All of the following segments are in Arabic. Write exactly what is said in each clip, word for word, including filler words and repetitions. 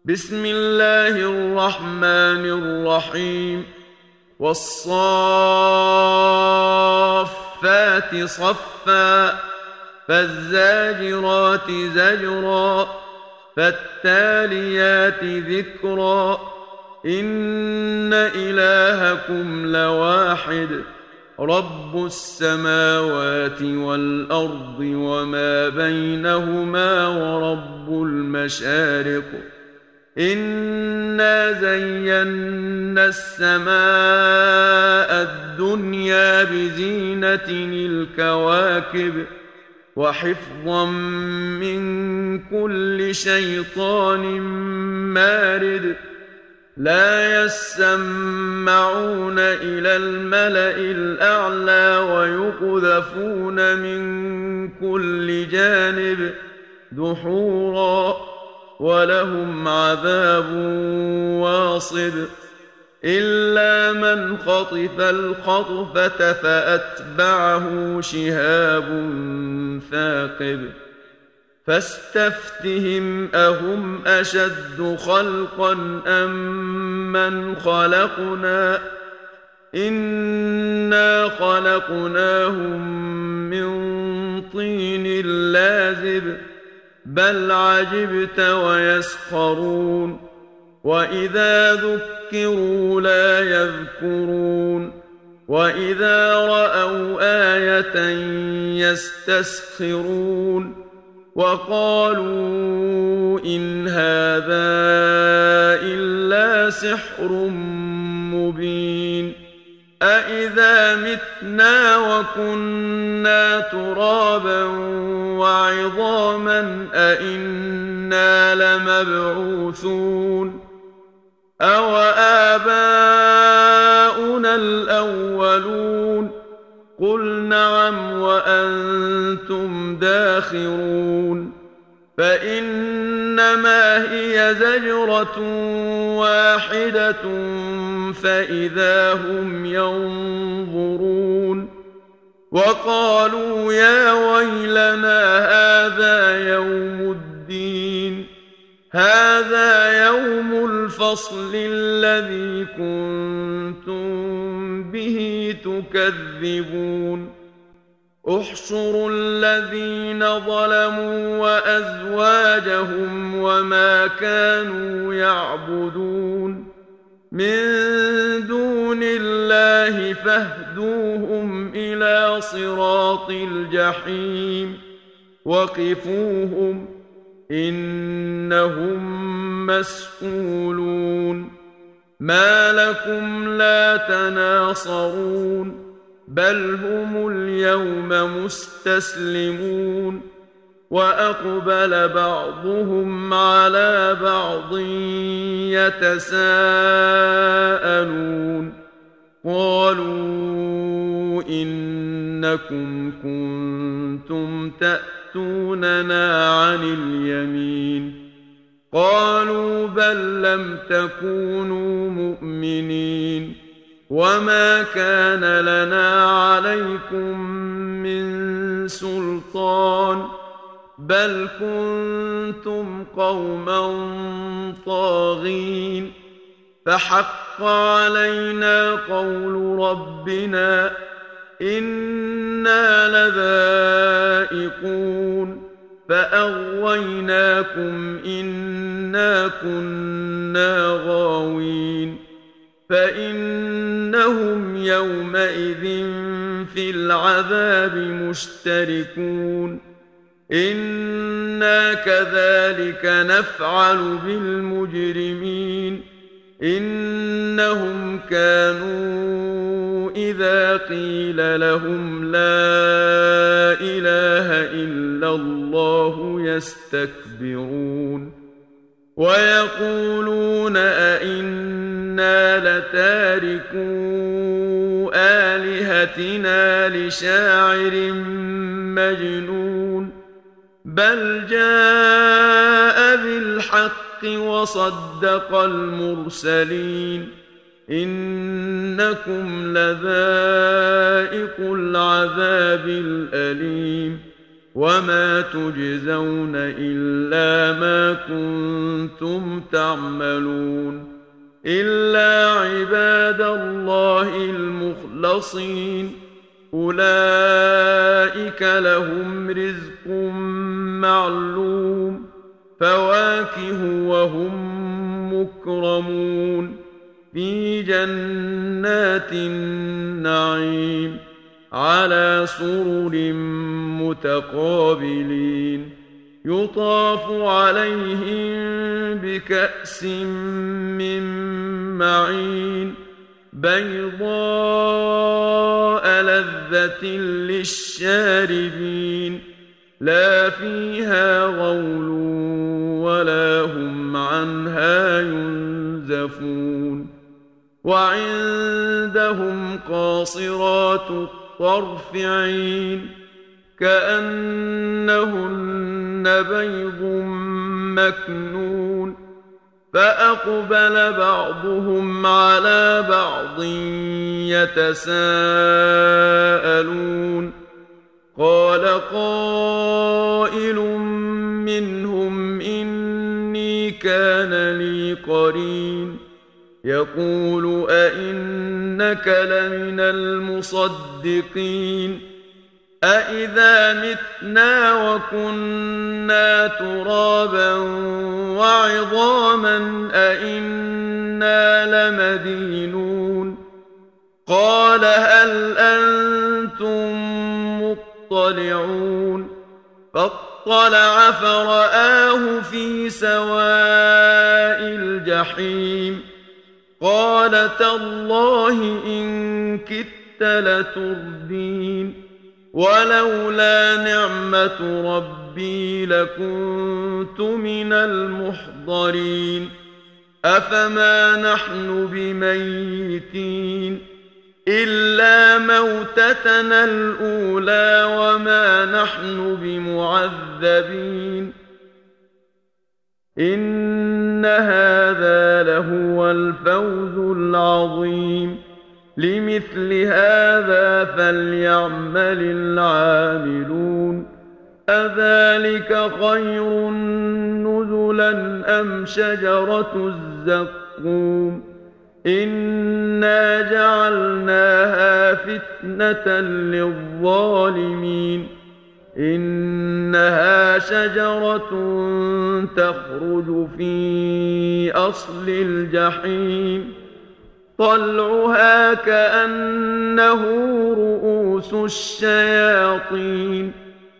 بسم الله الرحمن الرحيم والصافات صفا فالزاجرات زجرا فالتاليات ذكرا إن إلهكم لواحد رب السماوات والأرض وما بينهما ورب المشارق إنا زينا السماء الدنيا بزينة الكواكب وحفظا من كل شيطان مارد لا يسمعون إلى الملأ الأعلى ويقذفون من كل جانب دحورا ولهم عذاب واصب إلا من خطف الخطفة فأتبعه شهاب ثاقب فاستفتهم أهم أشد خلقا أم من خلقنا إنا خلقناهم من طين لازب بل عجبت ويسخرون وإذا ذكروا لا يذكرون وإذا رأوا آية يستسخرون وقالوا إن هذا إلا سحر مبين أإذا متنا وكنا ترابا وعظاما أإنا لمبعوثون أو آباؤنا الأولون قل نعم وأنتم داخرون فإنما هي زجرة واحدة فإذا هم ينظرون وقالوا يا ويلنا هذا يوم الدين هذا يوم الفصل الذي كنتم به تكذبون احشروا الذين ظلموا وأزواجهم وما كانوا يعبدون من دون الله فاهدوهم إلى صراط الجحيم وقفوهم إنهم مسئولون ما لكم لا تناصرون بل هم اليوم مستسلمون وأقبل بعضهم على بعض يتساءلون قالوا إنكم كنتم تأتوننا عن اليمين قالوا بل لم تكونوا مؤمنين وما كان لنا عليكم من سلطان بل كنتم قوما طاغين فحق علينا قول ربنا إنا لذائقون فأغويناكم إنا كنا غاوين فإنهم يومئذ في العذاب مشتركون إنا كذلك نفعل بالمجرمين إنهم كانوا إذا قيل لهم لا إله إلا الله يستكبرون ويقولون أئنا لتاركو آلهتنا لشاعر مجنون بل جاء بالحق وصدق المرسلين إنكم لذائقو العذاب الأليم وما تجزون إلا ما كنتم تعملون إلا عباد الله المخلصين أولئك لهم رزق معلوم فواكه وهم مكرمون في جنات النعيم على سرر متقابلين يطاف عليهم بكأس من معين بيضاء لذة للشاربين لا فيها غول ولا هم عنها ينزفون وعندهم قاصرات الطرف عين كأنهن بيض مكنون فأقبل بعضهم على بعض يتساءلون قال قائل منهم إني كان لي قرين يقول أئنك لمن المصدقين أإذا متنا وكنا ترابا وعظاما أئنا لمدينون قال هل أنتم مطلعون فاطلع فرآه في سواء الجحيم قال تالله إن كدت لتردين ولولا نعمة ربي لكنت من المحضرين أفما نحن بميتين إلا موتتنا الأولى وما نحن بمعذبين إن هذا لهو الفوز العظيم لمثل هذا فليعمل العاملون أذلك خير نزلا أم شجرة الزقوم إنا جعلناها فتنة للظالمين إنها شجرة تخرج في أصل الجحيم طلعها كأنه رؤوس الشياطين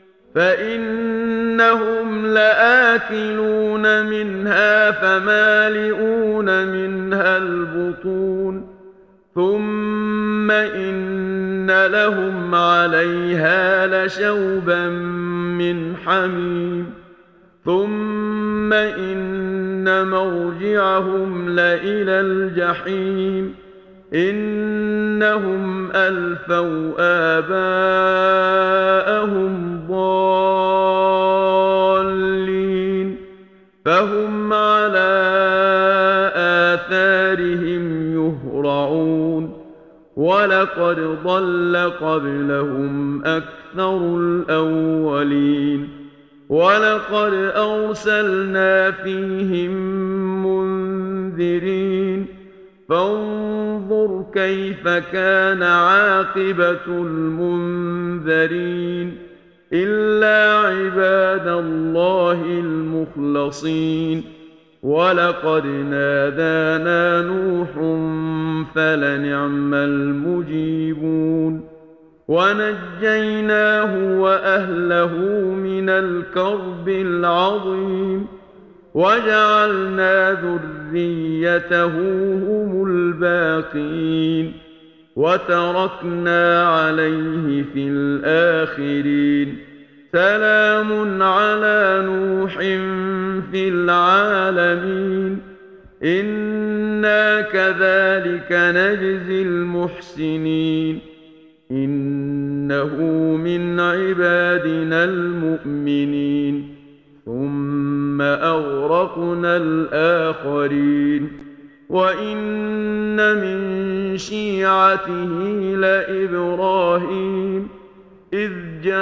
فإنهم لآكلون منها فمالئون منها البطون ثم إن لهم عليها لشوبا من حميم ثم إن مرجعهم لإلى الجحيم إنهم ألفوا آباءهم ضالين فهم على آثارهم يهرعون ولقد ضل قبلهم أكثر الأولين ولقد أرسلنا فيهم منذرين فانظر كيف كان عاقبة المنذرين إلا عباد الله المخلصين ولقد نادانا نوح فلنعم المجيبون ونجيناه وأهله من الكرب العظيم وجعلنا ذريته هم الباقين وتركنا عليه في الآخرين سلام على نوح في العالمين إنا كذلك نجزي المحسنين إنه من عبادنا المؤمنين ثم أغرقنا الآخرين وإن من شيعته لإبراهيم إذ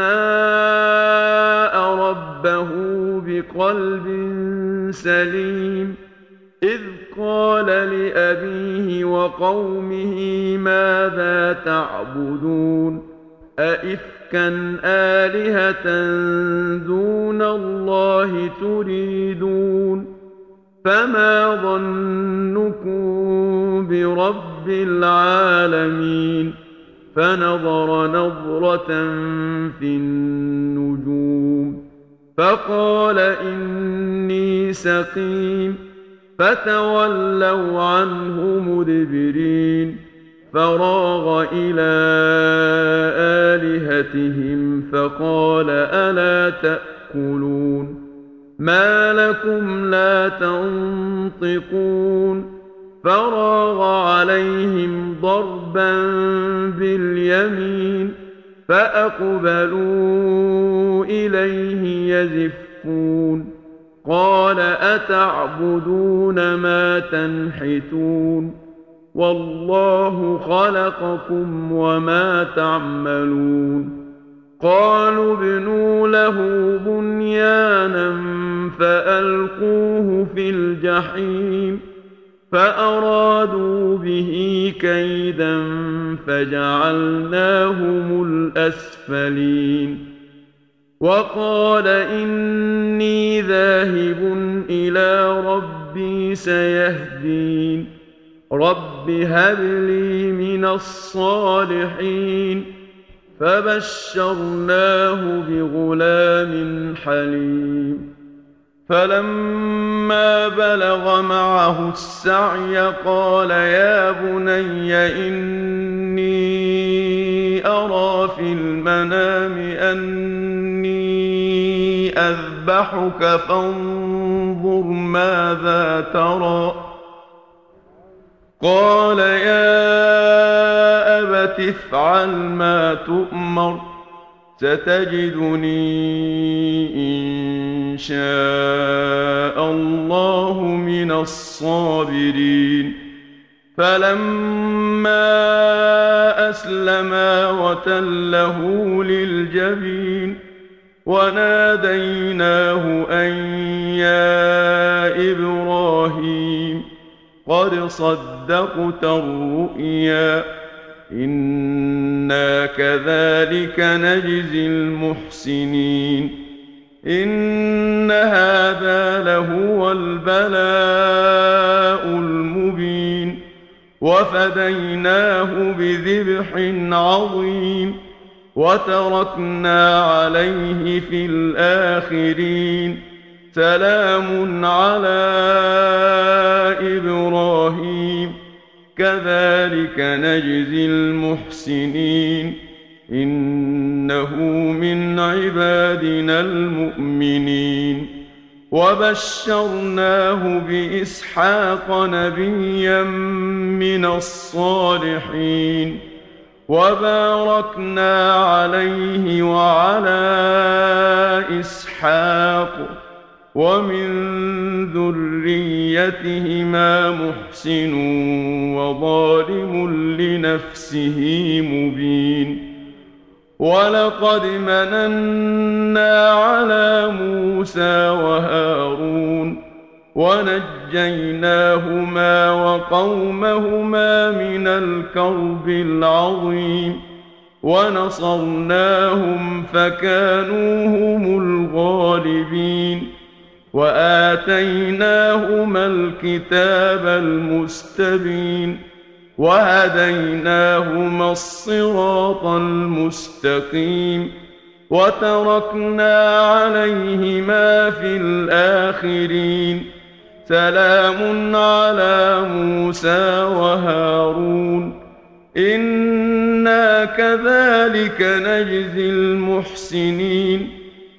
جاء ربه بقلب سليم إذ قال لأبيه وقومه ماذا تعبدون أئفكا آلهة دون الله تريدون فما ظنكم برب العالمين فنظر نظرة في النجوم فقال إني سقيم فتولوا عنه مدبرين فراغ إلى آلهتهم فقال ألا تأكلون ما لكم لا تنطقون فراغ عليهم ضربا باليمين فأقبلوا إليه يزفون قال أتعبدون ما تنحتون والله خلقكم وما تعملون قالوا ابنوا له بنيانا فألقوه في الجحيم فأرادوا به كيدا فجعلناهم الأسفلين وقال إني ذاهب إلى ربي سيهدين رب هب لي من الصالحين فبشرناه بغلام حليم فلما بلغ معه السعي قال يا بني إني أرى في المنام أني أذبحك فانظر ماذا ترى قال يا أبت افعل ما تؤمر ستجدني إن شاء الله من الصابرين فلما أسلما وتله للجبين وناديناه أن يا إبراهيم قد صدقت الرؤيا إنا كذلك نجزي المحسنين إن هذا لهو البلاء المبين وفديناه بذبح عظيم وتركنا عليه في الآخرين سلام على إبراهيم كذلك نجزي المحسنين إنه من عبادنا المؤمنين وبشرناه بإسحاق نبيا من الصالحين وباركنا عليه وعلى إسحاق ومن ذريتهما محسن وظالم لنفسه مبين ولقد مننا على موسى وهارون ونجيناهما وقومهما من الكرب العظيم ونصرناهم فكانوا هم الغالبين وآتيناهما الكتاب المستبين وهديناهما الصراط المستقيم وتركنا عليهما في الآخرين سلام على موسى وهارون إنا كذلك نجزي المحسنين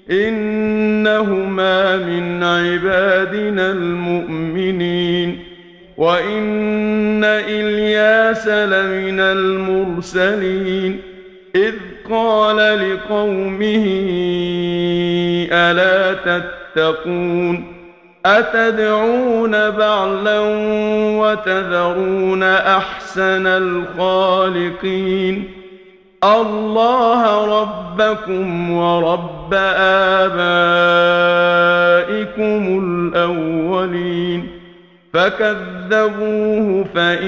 إنهما من عبادنا المؤمنين وإن إلياس لمن المرسلين إذ قال لقومه ألا تتقون أتدعون بعلا وتذرون أحسن الخالقين الله ربكم ورب آبائكم الأولين فكذبوه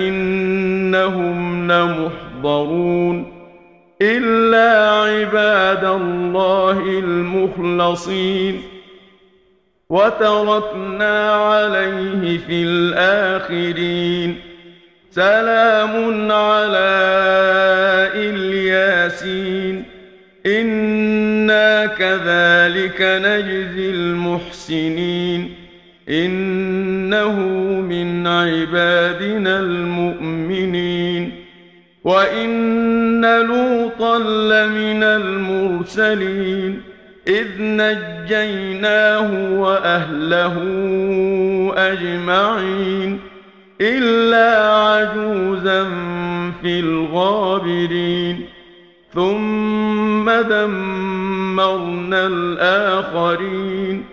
فإنهم لمحضرون إلا عباد الله المخلصين وتركنا عليه في الآخرين سلام على الياسين إنا كذلك نجزي المحسنين إنه من عبادنا المؤمنين وإن لوطا لمن المرسلين إذ نجيناه وأهله أجمعين إلا عجوزا في الغابرين ثم دمرنا الآخرين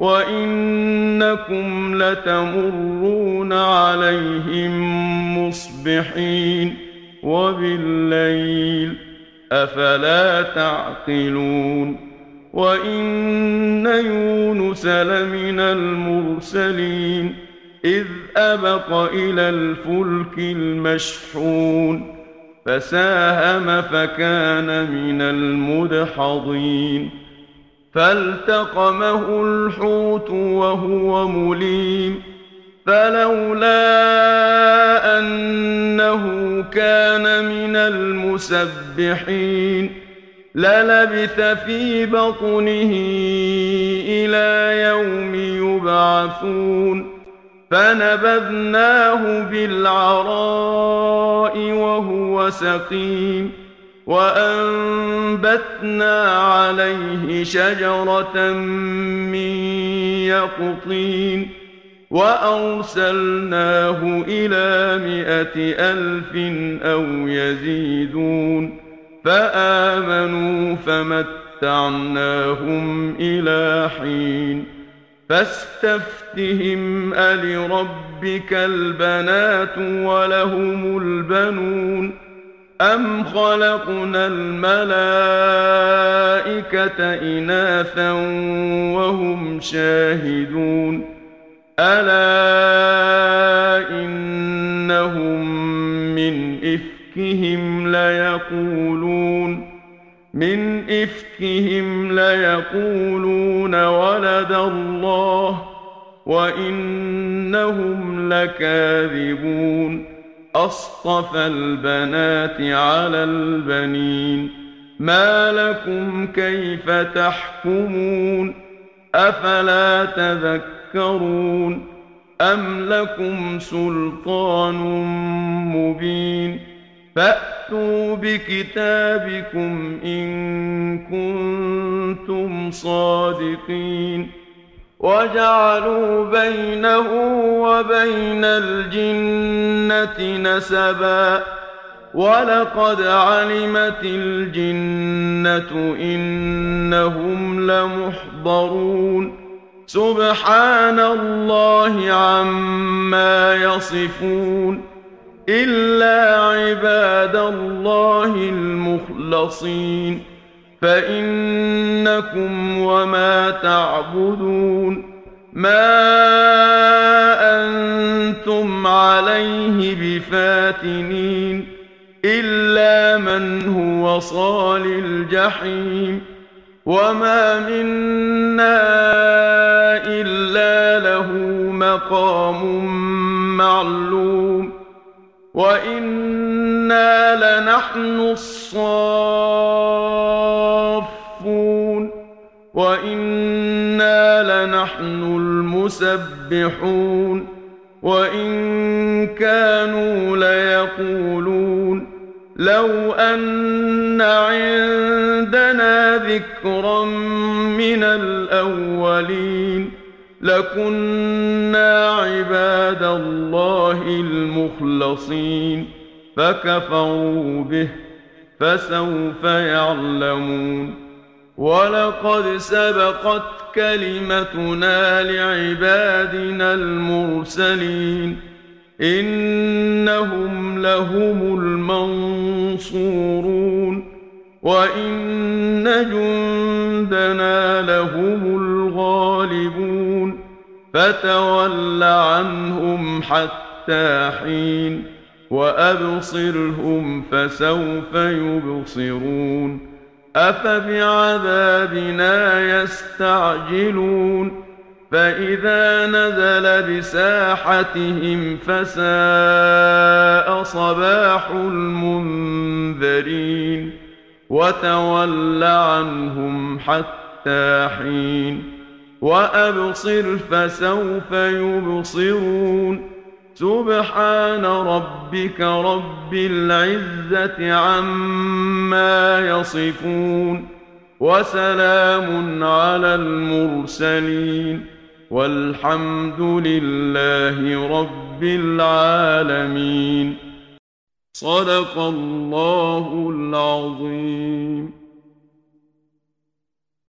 وإنكم لتمرون عليهم مصبحين وبالليل أفلا تعقلون وإن يونس لمن المرسلين إذ أبق إلى الفلك المشحون فساهم فكان من المدحضين فالتقمه الحوت وهو مليم فلولا أنه كان من المسبحين للبث في بطنه إلى يوم يبعثون فنبذناه بالعراء وهو سقيم وأنبتنا عليه شجرة من يقطين وأرسلناه إلى مائة ألف أو يزيدون فآمنوا فمتعناهم إلى حين فاستفتهم ألربك البنات ولهم البنون أم خلقنا الملائكة إناثا وهم شاهدون ألا إنهم من إفكهم ليقولون من إفكهم ليقولون ولد الله وإنهم لكاذبون أصطفى البنات على البنين ما لكم كيف تحكمون أفلا تذكرون أم لكم سلطان مبين فأتوا بكتابكم إن كنتم صادقين وجعلوا بينه وبين الجنة نسبا ولقد علمت الجنة إنهم لمحضرون سبحان الله عما يصفون إلا عباد الله المخلصين فإنكم وما تعبدون ما أنتم عليه بفاتنين إلا من هو صال الجحيم وما منا إلا له مقام معلوم وإنا لنحن الصافون وإنا لنحن المسبحون وإن كانوا ليقولون لو أن عندنا ذكرا من الأولين لكنا عباد الله المخلصين فكفروا به فسوف يعلمون ولقد سبقت كلمتنا لعبادنا المرسلين إنهم لهم المنصورون وإن جندنا لهم الغالبون فتول عنهم حتى حين وأبصرهم فسوف يبصرون أفبعذابنا يستعجلون فإذا نزل بساحتهم فساء صباح المنذرين وتول عنهم حتى حين وأبصر فسوف يبصرون سبحان ربك رب العزة عما يصفون وسلام على المرسلين والحمد لله رب العالمين. صدق الله العظيم.